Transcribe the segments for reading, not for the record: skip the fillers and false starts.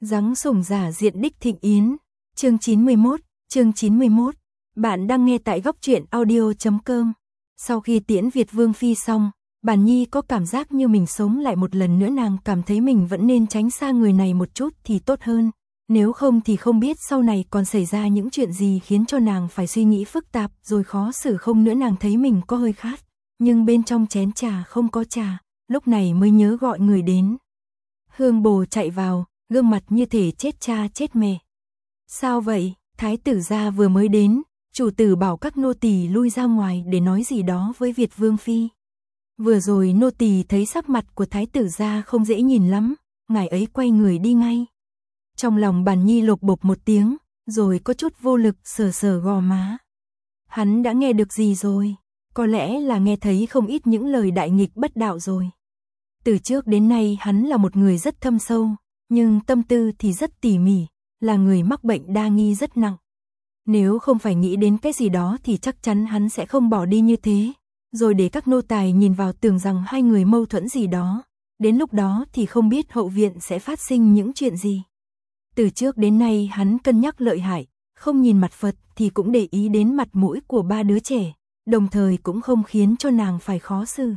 Giáng sủng giả diện đích thịnh yến. Chương 91. Bạn đang nghe tại góc truyện audio.com. Sau khi tiễn Việt Vương Phi xong, Bản Nhi có cảm giác như mình sống lại một lần nữa. Nàng cảm thấy mình vẫn nên tránh xa người này một chút thì tốt hơn. Nếu không thì không biết sau này còn xảy ra những chuyện gì khiến cho nàng phải suy nghĩ phức tạp rồi khó xử không nữa. Nàng thấy mình có hơi khát, nhưng bên trong chén trà không có trà, lúc này mới nhớ gọi người đến. Hương Bồ chạy vào, gương mặt như thể chết cha chết mẹ. Sao vậy? Thái tử gia vừa mới đến, chủ tử bảo các nô tỳ lui ra ngoài để nói gì đó với Việt Vương Phi. Vừa rồi nô tỳ thấy sắc mặt của thái tử gia không dễ nhìn lắm, ngài ấy quay người đi ngay. Trong lòng Bản Nhi lục bục một tiếng, rồi có chút vô lực sờ sờ gò má. Hắn đã nghe được gì rồi? Có lẽ là nghe thấy không ít những lời đại nghịch bất đạo rồi. Từ trước đến nay hắn là một người rất thâm sâu, nhưng tâm tư thì rất tỉ mỉ, là người mắc bệnh đa nghi rất nặng. Nếu không phải nghĩ đến cái gì đó thì chắc chắn hắn sẽ không bỏ đi như thế, rồi để các nô tài nhìn vào tưởng rằng hai người mâu thuẫn gì đó. Đến lúc đó thì không biết hậu viện sẽ phát sinh những chuyện gì. Từ trước đến nay hắn cân nhắc lợi hại, không nhìn mặt Phật thì cũng để ý đến mặt mũi của ba đứa trẻ, đồng thời cũng không khiến cho nàng phải khó xử.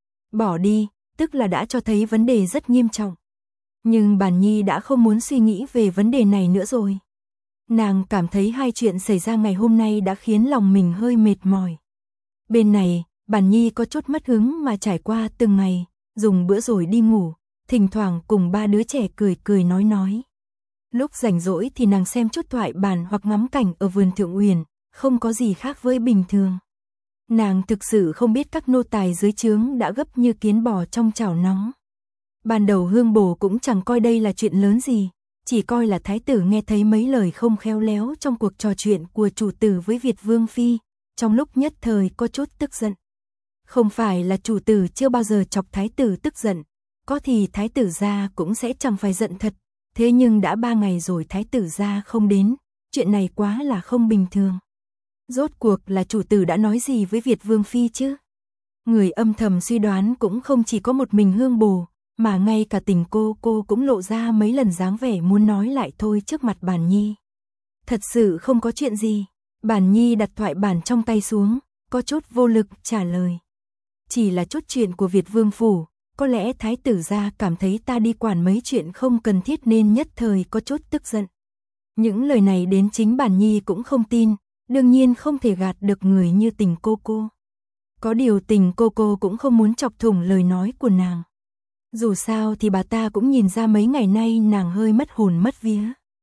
Bỏ đi, tức là đã cho thấy vấn đề rất nghiêm trọng. Nhưng Bản Nhi đã không muốn suy nghĩ về vấn đề này nữa rồi. Nàng cảm thấy hai chuyện xảy ra ngày hôm nay đã khiến lòng mình hơi mệt mỏi. Bên này, Bản Nhi có chút mất hứng mà trải qua từng ngày, dùng bữa rồi đi ngủ, thỉnh thoảng cùng ba đứa trẻ cười cười nói. Lúc rảnh rỗi thì nàng xem chút thoại bản hoặc ngắm cảnh ở vườn Thượng Uyển, không có gì khác với bình thường. Nàng thực sự không biết các nô tài dưới trướng đã gấp như kiến bò trong chảo nóng. Ban đầu Hương Bồ cũng chẳng coi đây là chuyện lớn gì, chỉ coi là thái tử nghe thấy mấy lời không khéo léo trong cuộc trò chuyện của chủ tử với Việt Vương Phi, trong lúc nhất thời có chút tức giận. Không phải là chủ tử chưa bao giờ chọc thái tử tức giận, có thì thái tử gia cũng sẽ chẳng phải giận thật, thế nhưng đã 3 ngày rồi thái tử gia không đến, chuyện này quá là không bình thường. Rốt cuộc là chủ tử đã nói gì với Việt Vương Phi chứ? Người âm thầm suy đoán cũng không chỉ có một mình Hương Bồ, mà ngay cả Tình cô cũng lộ ra mấy lần dáng vẻ muốn nói lại thôi trước mặt Bản Nhi. Thật sự không có chuyện gì. Bản Nhi đặt thoại bản trong tay xuống, có chút vô lực trả lời. Chỉ là chút chuyện của Việt Vương Phủ, có lẽ thái tử gia cảm thấy ta đi quản mấy chuyện không cần thiết nên nhất thời có chút tức giận. Những lời này đến chính Bản Nhi cũng không tin, đương nhiên không thể gạt được người như Tình cô. Có điều Tình cô cũng không muốn chọc thủng lời nói của nàng. Dù sao thì bà ta cũng nhìn ra mấy ngày nay nàng hơi mất hồn mất vía.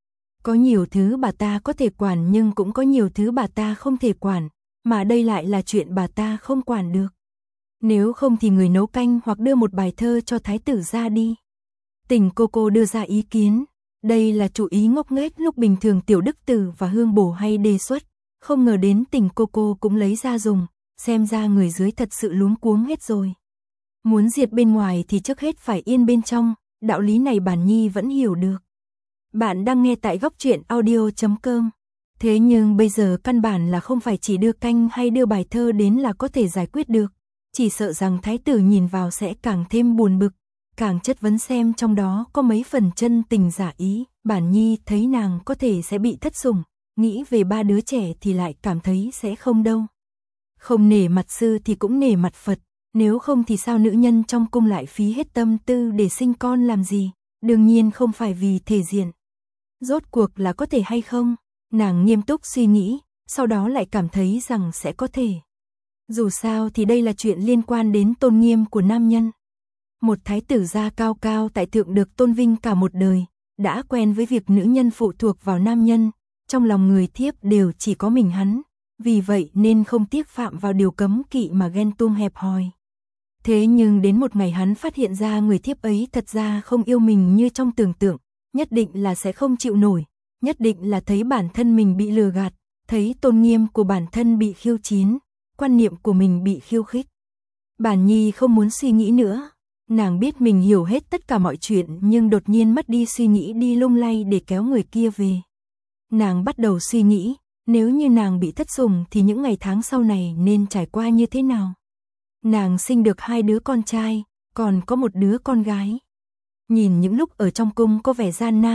Có nhiều thứ bà ta có thể quản nhưng cũng có nhiều thứ bà ta không thể quản, mà đây lại là chuyện bà ta không quản được. Nếu không thì người nấu canh hoặc đưa một bài thơ cho thái tử ra đi. Tình cô đưa ra ý kiến, đây là chủ ý ngốc nghếch lúc bình thường Tiểu Đức Tử và Hương Bồ hay đề xuất, không ngờ đến Tình cô cũng lấy ra dùng, xem ra người dưới thật sự luống cuống hết rồi. Muốn diệt bên ngoài thì trước hết phải yên bên trong, đạo lý này Bản Nhi vẫn hiểu được. Bạn đang nghe tại góc truyện audio.com. Thế nhưng bây giờ căn bản là không phải chỉ đưa canh hay đưa bài thơ đến là có thể giải quyết được. Chỉ sợ rằng thái tử nhìn vào sẽ càng thêm buồn bực, càng chất vấn xem trong đó có mấy phần chân tình giả ý. Bản Nhi thấy nàng có thể sẽ bị thất sủng, nghĩ về ba đứa trẻ thì lại cảm thấy sẽ không đâu. Không nể mặt sư thì cũng nể mặt Phật. Nếu không thì sao nữ nhân trong cung lại phí hết tâm tư để sinh con làm gì, đương nhiên không phải vì thể diện. Rốt cuộc là có thể hay không, nàng nghiêm túc suy nghĩ, sau đó lại cảm thấy rằng sẽ có thể. Dù sao thì đây là chuyện liên quan đến tôn nghiêm của nam nhân. Một thái tử gia cao cao tại thượng được tôn vinh cả một đời, đã quen với việc nữ nhân phụ thuộc vào nam nhân, trong lòng người thiếp đều chỉ có mình hắn, vì vậy nên không tiếc phạm vào điều cấm kỵ mà ghen tuông hẹp hòi. Thế nhưng đến một ngày hắn phát hiện ra người thiếp ấy thật ra không yêu mình như trong tưởng tượng, nhất định là sẽ không chịu nổi, nhất định là thấy bản thân mình bị lừa gạt, thấy tôn nghiêm của bản thân bị khiêu chiến, quan niệm của mình bị khiêu khích. Bản Nhi không muốn suy nghĩ nữa, nàng biết mình hiểu hết tất cả mọi chuyện nhưng đột nhiên mất đi suy nghĩ đi lung lay để kéo người kia về. Nàng bắt đầu suy nghĩ, nếu như nàng bị thất sủng thì những ngày tháng sau này nên trải qua như thế nào. Nàng sinh được 2 đứa con trai, còn có một đứa con gái. Nhìn những lúc ở trong cung có vẻ gian nan,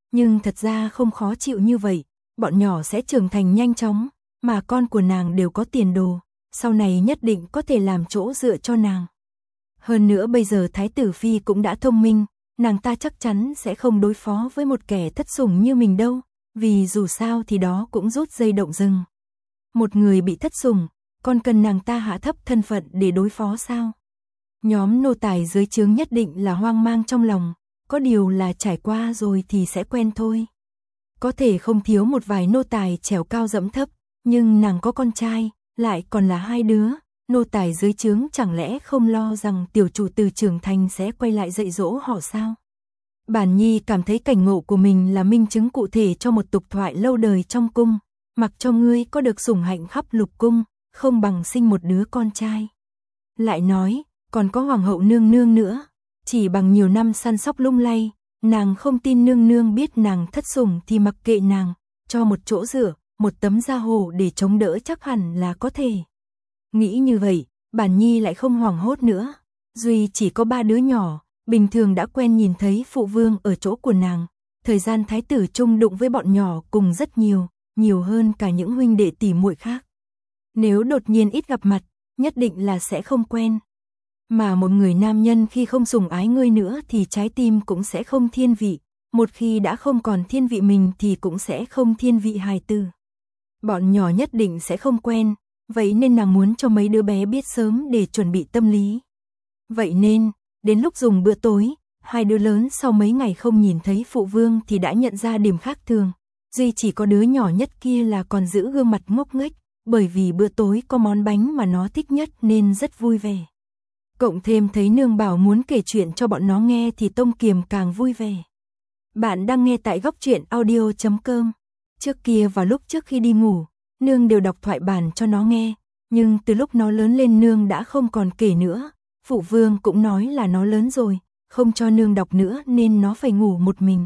nhưng thật ra không khó chịu như vậy, bọn nhỏ sẽ trưởng thành nhanh chóng, mà con của nàng đều có tiền đồ, sau này nhất định có thể làm chỗ dựa cho nàng. Hơn nữa bây giờ Thái tử Phi cũng đã thông minh, nàng ta chắc chắn sẽ không đối phó với một kẻ thất sủng như mình đâu, vì dù sao thì đó cũng rút dây động rừng. Một người bị thất sủng, còn cần nàng ta hạ thấp thân phận để đối phó sao? Nhóm nô tài dưới trướng nhất định là hoang mang trong lòng, có điều là trải qua rồi thì sẽ quen thôi. Có thể không thiếu một vài nô tài trèo cao dẫm thấp, nhưng nàng có con trai, lại còn là 2 đứa, nô tài dưới trướng chẳng lẽ không lo rằng tiểu chủ tử trưởng thành sẽ quay lại dạy dỗ họ sao? Bản Nhi cảm thấy cảnh ngộ của mình là minh chứng cụ thể cho một tục thoại lâu đời trong cung, mặc cho ngươi có được sủng hạnh khắp lục cung, không bằng sinh một đứa con trai. Lại nói, còn có hoàng hậu nương nương nữa, chỉ bằng nhiều năm săn sóc lung lay, nàng không tin nương nương biết nàng thất sủng thì mặc kệ nàng, cho một chỗ dựa, một tấm da hổ để chống đỡ chắc hẳn là có thể. Nghĩ như vậy, Bản Nhi lại không hoảng hốt nữa, duy chỉ có 3 đứa nhỏ, bình thường đã quen nhìn thấy phụ vương ở chỗ của nàng, thời gian thái tử chung đụng với bọn nhỏ cùng rất nhiều, nhiều hơn cả những huynh đệ tỷ muội khác. Nếu đột nhiên ít gặp mặt, nhất định là sẽ không quen. Mà một người nam nhân khi không sủng ái ngươi nữa thì trái tim cũng sẽ không thiên vị, một khi đã không còn thiên vị mình thì cũng sẽ không thiên vị hài tử. Bọn nhỏ nhất định sẽ không quen, vậy nên nàng muốn cho mấy đứa bé biết sớm để chuẩn bị tâm lý. Vậy nên, đến lúc dùng bữa tối, 2 đứa lớn sau mấy ngày không nhìn thấy phụ vương thì đã nhận ra điểm khác thường. Duy chỉ có đứa nhỏ nhất kia là còn giữ gương mặt ngốc nghếch, bởi vì bữa tối có món bánh mà nó thích nhất nên rất vui vẻ. Cộng thêm thấy nương bảo muốn kể chuyện cho bọn nó nghe thì Tông Kiềm càng vui vẻ. Bạn đang nghe tại góc truyện audio.com. Trước kia vào lúc trước khi đi ngủ, nương đều đọc thoại bản cho nó nghe, nhưng từ lúc nó lớn lên nương đã không còn kể nữa. Phụ vương cũng nói là nó lớn rồi, không cho nương đọc nữa nên nó phải ngủ một mình.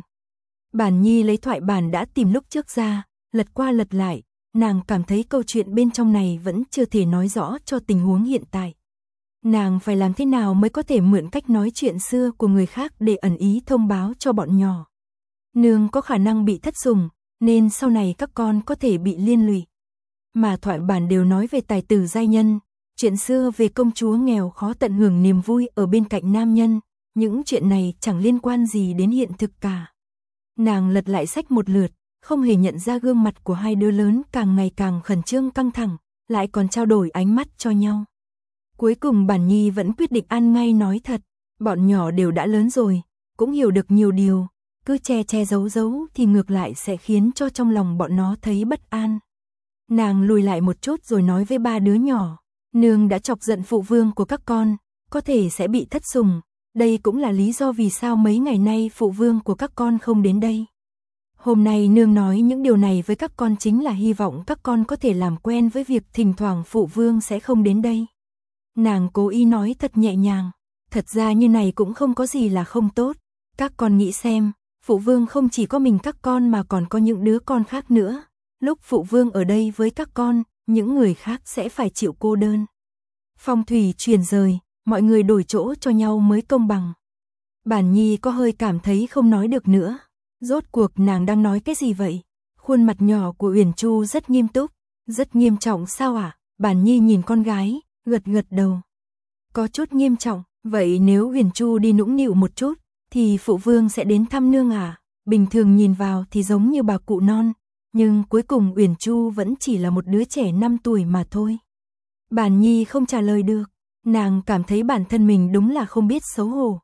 Bản Nhi lấy thoại bản đã tìm lúc trước ra, lật qua lật lại, nàng cảm thấy câu chuyện bên trong này vẫn chưa thể nói rõ cho tình huống hiện tại. Nàng phải làm thế nào mới có thể mượn cách nói chuyện xưa của người khác để ẩn ý thông báo cho bọn nhỏ. Nương có khả năng bị thất sủng, nên sau này các con có thể bị liên lụy. Mà thoại bản đều nói về tài tử giai nhân, chuyện xưa về công chúa nghèo khó tận hưởng niềm vui ở bên cạnh nam nhân, những chuyện này chẳng liên quan gì đến hiện thực cả. Nàng lật lại sách một lượt, không hề nhận ra gương mặt của 2 đứa lớn càng ngày càng khẩn trương căng thẳng, lại còn trao đổi ánh mắt cho nhau. Cuối cùng Bản Nhi vẫn quyết định ăn ngay nói thật, bọn nhỏ đều đã lớn rồi, cũng hiểu được nhiều điều, cứ che che giấu giấu thì ngược lại sẽ khiến cho trong lòng bọn nó thấy bất an. Nàng lùi lại một chút rồi nói với 3 đứa nhỏ, nương đã chọc giận phụ vương của các con, có thể sẽ bị thất sủng, đây cũng là lý do vì sao mấy ngày nay phụ vương của các con không đến đây. Hôm nay nương nói những điều này với các con chính là hy vọng các con có thể làm quen với việc thỉnh thoảng phụ vương sẽ không đến đây. Nàng cố ý nói thật nhẹ nhàng, thật ra như này cũng không có gì là không tốt, các con nghĩ xem, phụ vương không chỉ có mình các con mà còn có những đứa con khác nữa, lúc phụ vương ở đây với các con, những người khác sẽ phải chịu cô đơn. Phong thủy chuyển rời, mọi người đổi chỗ cho nhau mới công bằng. Bản Nhi có hơi cảm thấy không nói được nữa, rốt cuộc nàng đang nói cái gì vậy? Khuôn mặt nhỏ của Uyển Chu rất nghiêm túc, rất nghiêm trọng sao ạ? Bản Nhi nhìn con gái, gật gật đầu. Có chút nghiêm trọng, vậy nếu Uyển Chu đi nũng nịu một chút, thì phụ vương sẽ đến thăm nương à? Bình thường nhìn vào thì giống như bà cụ non, nhưng cuối cùng Uyển Chu vẫn chỉ là một đứa trẻ 5 tuổi mà thôi. Bản Nhi không trả lời được, nàng cảm thấy bản thân mình đúng là không biết xấu hổ.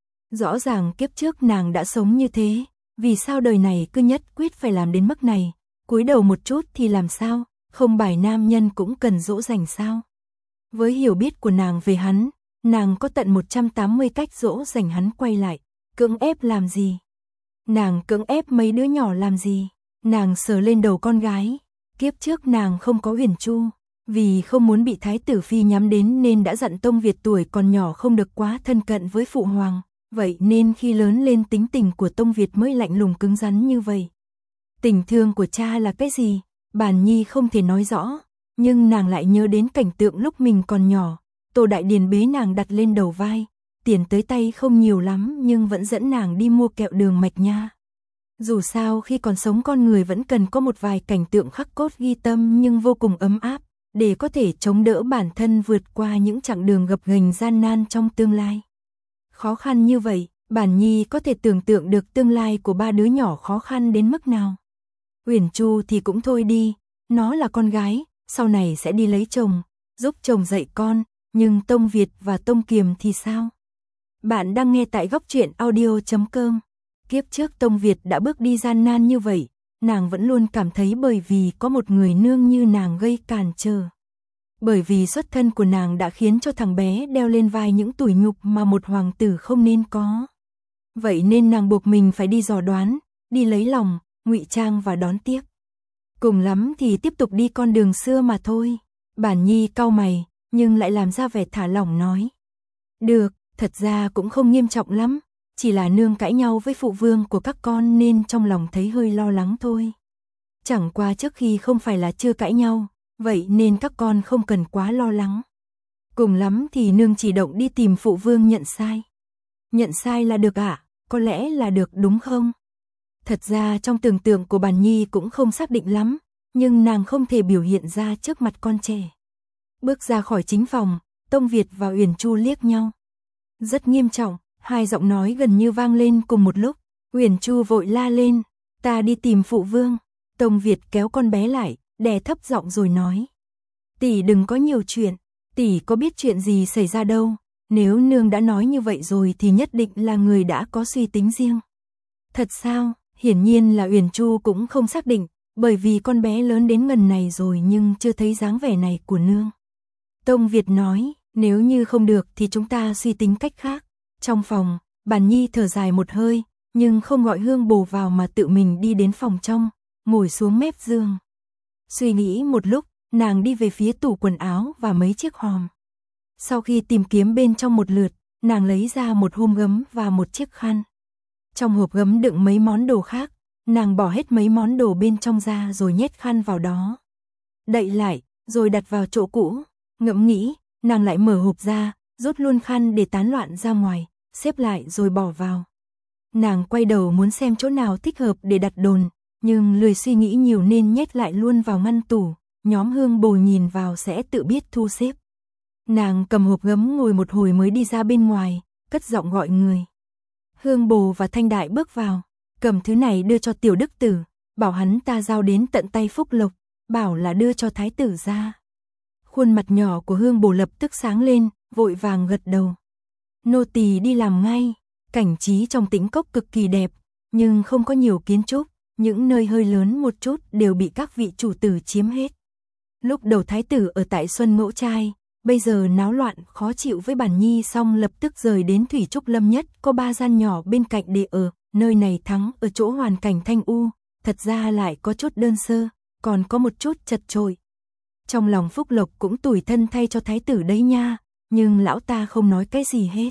Rõ ràng kiếp trước nàng đã sống như thế, vì sao đời này cứ nhất quyết phải làm đến mức này, cúi đầu một chút thì làm sao, không bài nam nhân cũng cần dỗ dành sao. Với hiểu biết của nàng về hắn, nàng có tận 180 cách dỗ dành hắn quay lại, cưỡng ép làm gì? Nàng cưỡng ép mấy đứa nhỏ làm gì? Nàng sờ lên đầu con gái, kiếp trước nàng không có Uyển Chu, vì không muốn bị Thái tử Phi nhắm đến nên đã dặn Tông Việt tuổi còn nhỏ không được quá thân cận với phụ hoàng, vậy nên khi lớn lên tính tình của Tông Việt mới lạnh lùng cứng rắn như vậy. Tình thương của cha là cái gì? Bản Nhi không thể nói rõ, nhưng nàng lại nhớ đến cảnh tượng lúc mình còn nhỏ, Tô Đại Điền bế nàng đặt lên đầu vai, tiền tới tay không nhiều lắm nhưng vẫn dẫn nàng đi mua kẹo đường mạch nha. Dù sao khi còn sống con người vẫn cần có một vài cảnh tượng khắc cốt ghi tâm nhưng vô cùng ấm áp, để có thể chống đỡ bản thân vượt qua những chặng đường gập ghềnh gian nan trong tương lai. Khó khăn như vậy, Bản Nhi có thể tưởng tượng được tương lai của ba đứa nhỏ khó khăn đến mức nào. Uyển Chu thì cũng thôi đi, nó là con gái, sau này sẽ đi lấy chồng, giúp chồng dạy con, nhưng Tông Việt và Tông Kiềm thì sao? Bạn đang nghe tại góc truyện audio.com. Kiếp trước Tông Việt đã bước đi gian nan như vậy, nàng vẫn luôn cảm thấy bởi vì có một người nương như nàng gây cản trở. Bởi vì xuất thân của nàng đã khiến cho thằng bé đeo lên vai những tủi nhục mà một hoàng tử không nên có. Vậy nên nàng buộc mình phải đi dò đoán, đi lấy lòng, ngụy trang và đón tiếp. Cùng lắm thì tiếp tục đi con đường xưa mà thôi. Bản Nhi cau mày, nhưng lại làm ra vẻ thả lỏng nói. Được, thật ra cũng không nghiêm trọng lắm, chỉ là nương cãi nhau với phụ vương của các con nên trong lòng thấy hơi lo lắng thôi. Chẳng qua trước khi không phải là chưa cãi nhau, vậy nên các con không cần quá lo lắng. Cùng lắm thì nương chỉ động đi tìm phụ vương nhận sai. Nhận sai là được ạ, có lẽ là được đúng không? Thật ra trong tưởng tượng của Bản Nhi cũng không xác định lắm, nhưng nàng không thể biểu hiện ra trước mặt con trẻ. Bước ra khỏi chính phòng, Tông Việt và Uyển Chu liếc nhau. Rất nghiêm trọng, hai giọng nói gần như vang lên cùng một lúc. Uyển Chu vội la lên, ta đi tìm phụ vương. Tông Việt kéo con bé lại, đè thấp giọng rồi nói. Tỷ đừng có nhiều chuyện, tỷ có biết chuyện gì xảy ra đâu. Nếu nương đã nói như vậy rồi thì nhất định là người đã có suy tính riêng. Thật sao? Hiển nhiên là Uyển Chu cũng không xác định, bởi vì con bé lớn đến ngần này rồi nhưng chưa thấy dáng vẻ này của nương. Tông Việt nói, nếu như không được thì chúng ta suy tính cách khác. Trong phòng, Bản Nhi thở dài một hơi, nhưng không gọi Hương Bồ vào mà tự mình đi đến phòng trong, ngồi xuống mép giường. Suy nghĩ một lúc, nàng đi về phía tủ quần áo và mấy chiếc hòm. Sau khi tìm kiếm bên trong một lượt, nàng lấy ra một hộp gấm và một chiếc khăn. Trong hộp gấm đựng mấy món đồ khác, nàng bỏ hết mấy món đồ bên trong ra rồi nhét khăn vào đó. Đậy lại, rồi đặt vào chỗ cũ. Ngẫm nghĩ, nàng lại mở hộp ra, rút luôn khăn để tán loạn ra ngoài, xếp lại rồi bỏ vào. Nàng quay đầu muốn xem chỗ nào thích hợp để đặt đồn, nhưng lười suy nghĩ nhiều nên nhét lại luôn vào ngăn tủ, nhóm Hương Bồ nhìn vào sẽ tự biết thu xếp. Nàng cầm hộp gấm ngồi một hồi mới đi ra bên ngoài, cất giọng gọi người. Hương Bồ và Thanh Đại bước vào, cầm thứ này đưa cho Tiểu Đức Tử, bảo hắn ta giao đến tận tay Phúc Lộc, bảo là đưa cho Thái tử ra. Khuôn mặt nhỏ của Hương Bồ lập tức sáng lên, vội vàng gật đầu. Nô tỳ đi làm ngay. Cảnh trí trong Tĩnh Cốc cực kỳ đẹp, nhưng không có nhiều kiến trúc, những nơi hơi lớn một chút đều bị các vị chủ tử chiếm hết. Lúc đầu Thái tử ở tại Xuân Ngẫu Trai, bây giờ náo loạn khó chịu với Bản Nhi xong lập tức rời đến Thủy Trúc Lâm Nhất, có 3 gian nhỏ bên cạnh để ở, nơi này thắng ở chỗ hoàn cảnh thanh u, thật ra lại có chút đơn sơ, còn có một chút chật chội. Trong lòng Phúc Lộc cũng tủi thân thay cho Thái tử đấy nha, nhưng lão ta không nói cái gì hết.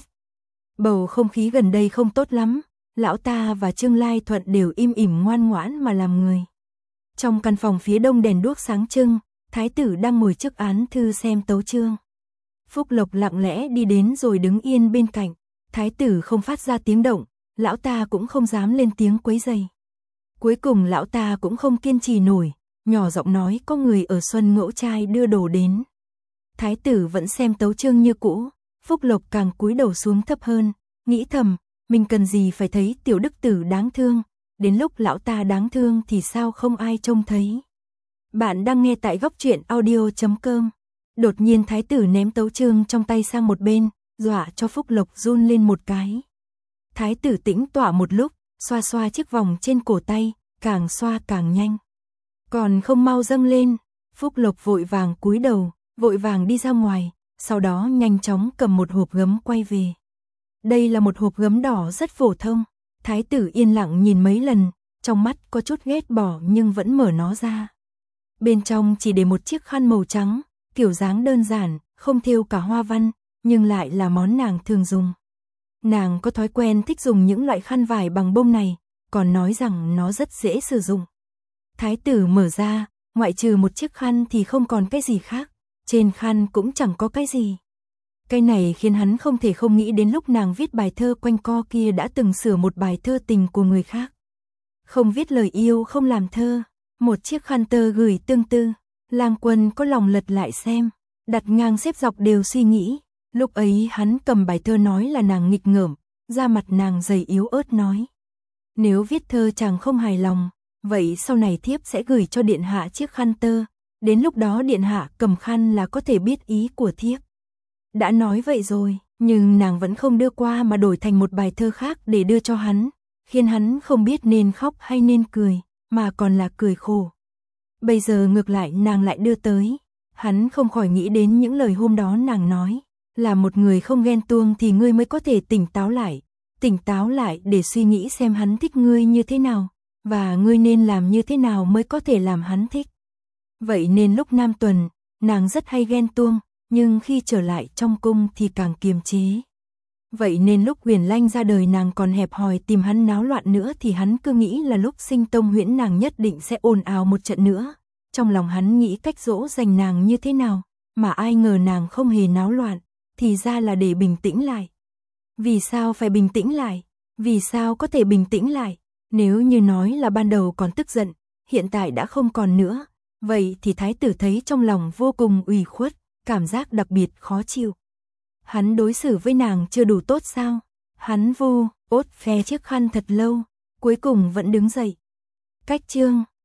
Bầu không khí gần đây không tốt lắm, lão ta và Trương Lai Thuận đều im ỉm ngoan ngoãn mà làm người. Trong căn phòng phía đông đèn đuốc sáng trưng, Thái tử đang ngồi trước án thư xem tấu chương. Phúc Lộc lặng lẽ đi đến rồi đứng yên bên cạnh, Thái tử không phát ra tiếng động, lão ta cũng không dám lên tiếng quấy rầy. Cuối cùng lão ta cũng không kiên trì nổi, nhỏ giọng nói có người ở Xuân Ngẫu Trai đưa đồ đến. Thái tử vẫn xem tấu chương như cũ, Phúc Lộc càng cúi đầu xuống thấp hơn, nghĩ thầm, mình cần gì phải thấy Tiểu Đức Tử đáng thương, đến lúc lão ta đáng thương thì sao không ai trông thấy. Bạn đang nghe tại góc truyện audio.com. Đột nhiên Thái tử ném tấu chương trong tay sang một bên, dọa cho Phúc Lộc run lên một cái. Thái tử tĩnh tọa một lúc, xoa xoa chiếc vòng trên cổ tay, càng xoa càng nhanh. Còn không mau dâng lên, Phúc Lộc vội vàng cúi đầu, vội vàng đi ra ngoài, sau đó nhanh chóng cầm một hộp gấm quay về. Đây là một hộp gấm đỏ rất phổ thông, Thái tử yên lặng nhìn mấy lần, trong mắt có chút ghét bỏ nhưng vẫn mở nó ra. Bên trong chỉ để một chiếc khăn màu trắng, kiểu dáng đơn giản, không thêu cả hoa văn, nhưng lại là món nàng thường dùng. Nàng có thói quen thích dùng những loại khăn vải bằng bông này, còn nói rằng nó rất dễ sử dụng. Thái tử mở ra, ngoại trừ một chiếc khăn thì không còn cái gì khác, trên khăn cũng chẳng có cái gì. Cái này khiến hắn không thể không nghĩ đến lúc nàng viết bài thơ quanh co kia đã từng sửa một bài thơ tình của người khác. không viết lời yêu, không làm thơ, một chiếc khăn tơ gửi tương tư. Lang Quân có lòng lật lại xem, đặt ngang xếp dọc đều suy nghĩ. Lúc ấy hắn cầm bài thơ nói là nàng nghịch ngợm, da mặt nàng dày yếu ớt nói. Nếu viết thơ chàng không hài lòng, vậy sau này thiếp sẽ gửi cho điện hạ chiếc khăn tơ, đến lúc đó điện hạ cầm khăn là có thể biết ý của thiếp. Đã nói vậy rồi, nhưng nàng vẫn không đưa qua mà đổi thành một bài thơ khác để đưa cho hắn, khiến hắn không biết nên khóc hay nên cười, mà còn là cười khổ. Bây giờ ngược lại nàng lại đưa tới, hắn không khỏi nghĩ đến những lời hôm đó nàng nói, là một người không ghen tuông thì ngươi mới có thể tỉnh táo lại để suy nghĩ xem hắn thích ngươi như thế nào, và ngươi nên làm như thế nào mới có thể làm hắn thích. Vậy nên lúc Nam Tuần, nàng rất hay ghen tuông, nhưng khi trở lại trong cung thì càng kiềm chế. Vậy nên lúc Huyền Lanh ra đời nàng còn hẹp hòi tìm hắn náo loạn nữa thì hắn cứ nghĩ là lúc sinh Tông Huyễn nàng nhất định sẽ ồn ào một trận nữa. Trong lòng hắn nghĩ cách dỗ dành nàng như thế nào, mà ai ngờ nàng không hề náo loạn, thì ra là để bình tĩnh lại. Vì sao phải bình tĩnh lại? Vì sao có thể bình tĩnh lại? Nếu như nói là ban đầu còn tức giận, hiện tại đã không còn nữa, vậy thì thái tử thấy trong lòng vô cùng ủy khuất, cảm giác đặc biệt khó chịu. Hắn đối xử với nàng chưa đủ tốt sao? Hắn vu, ốt phe chiếc khăn thật lâu, cuối cùng vẫn đứng dậy. Cách chương